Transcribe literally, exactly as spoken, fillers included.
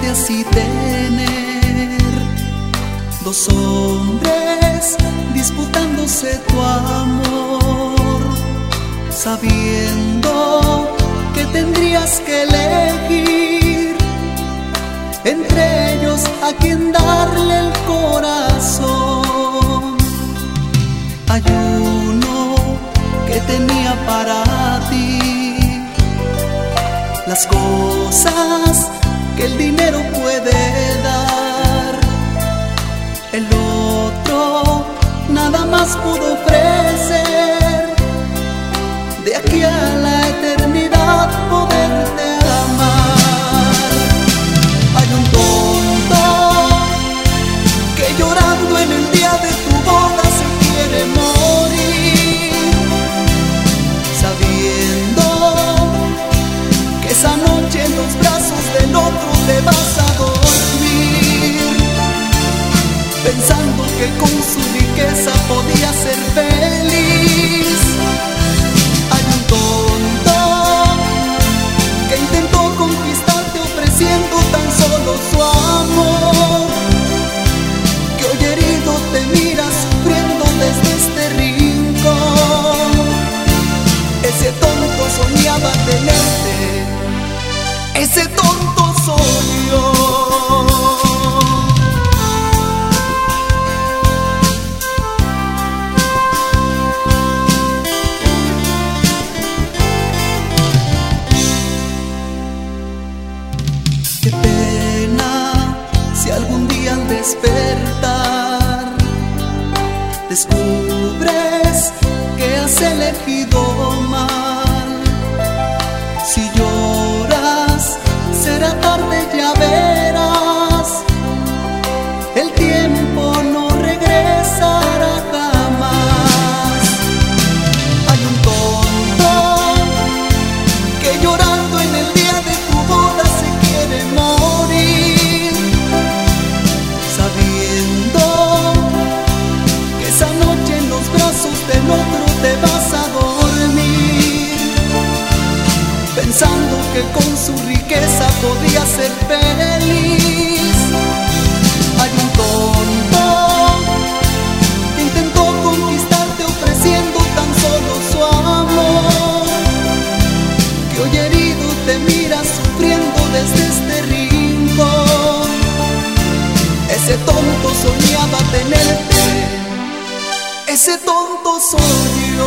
de así tener dos hombres disputándose tu amor, sabiendo que tendrías que elegir entre ellos a quien darle el corazón. Hay uno que tenía para ti las cosas que el dinero puede dar, el otro nada más pudo ofrecer de aquí a la eternidad poderte amar. Hay un tonto que llorando en el día de tu boda se quiere morir, sabiendo que esa noche en los brazos del otro te vas a dormir, pensando que con su riqueza podía ser feliz. Hay un tonto que intentó conquistarte ofreciendo tan solo su amor, que hoy herido te mira sufriendo desde este rincón. Ese tonto soñaba tenerte, ese tonto soy yo. Qué pena si algún día al despertar descubres que has elegido mal. Si lloras será tarde, ya verás, el tiempo no regresará jamás. Hay un tonto que llorando en el día de tu boda se quiere morir, sabiendo que esa noche en los brazos del otro te vas a dormir, pensando que con su riqueza podía ser feliz. Hay un tonto que intentó conquistarte ofreciendo tan solo su amor, que hoy herido te mira sufriendo desde este rincón. Ese tonto soñaba tenerte, ese tonto soy yo.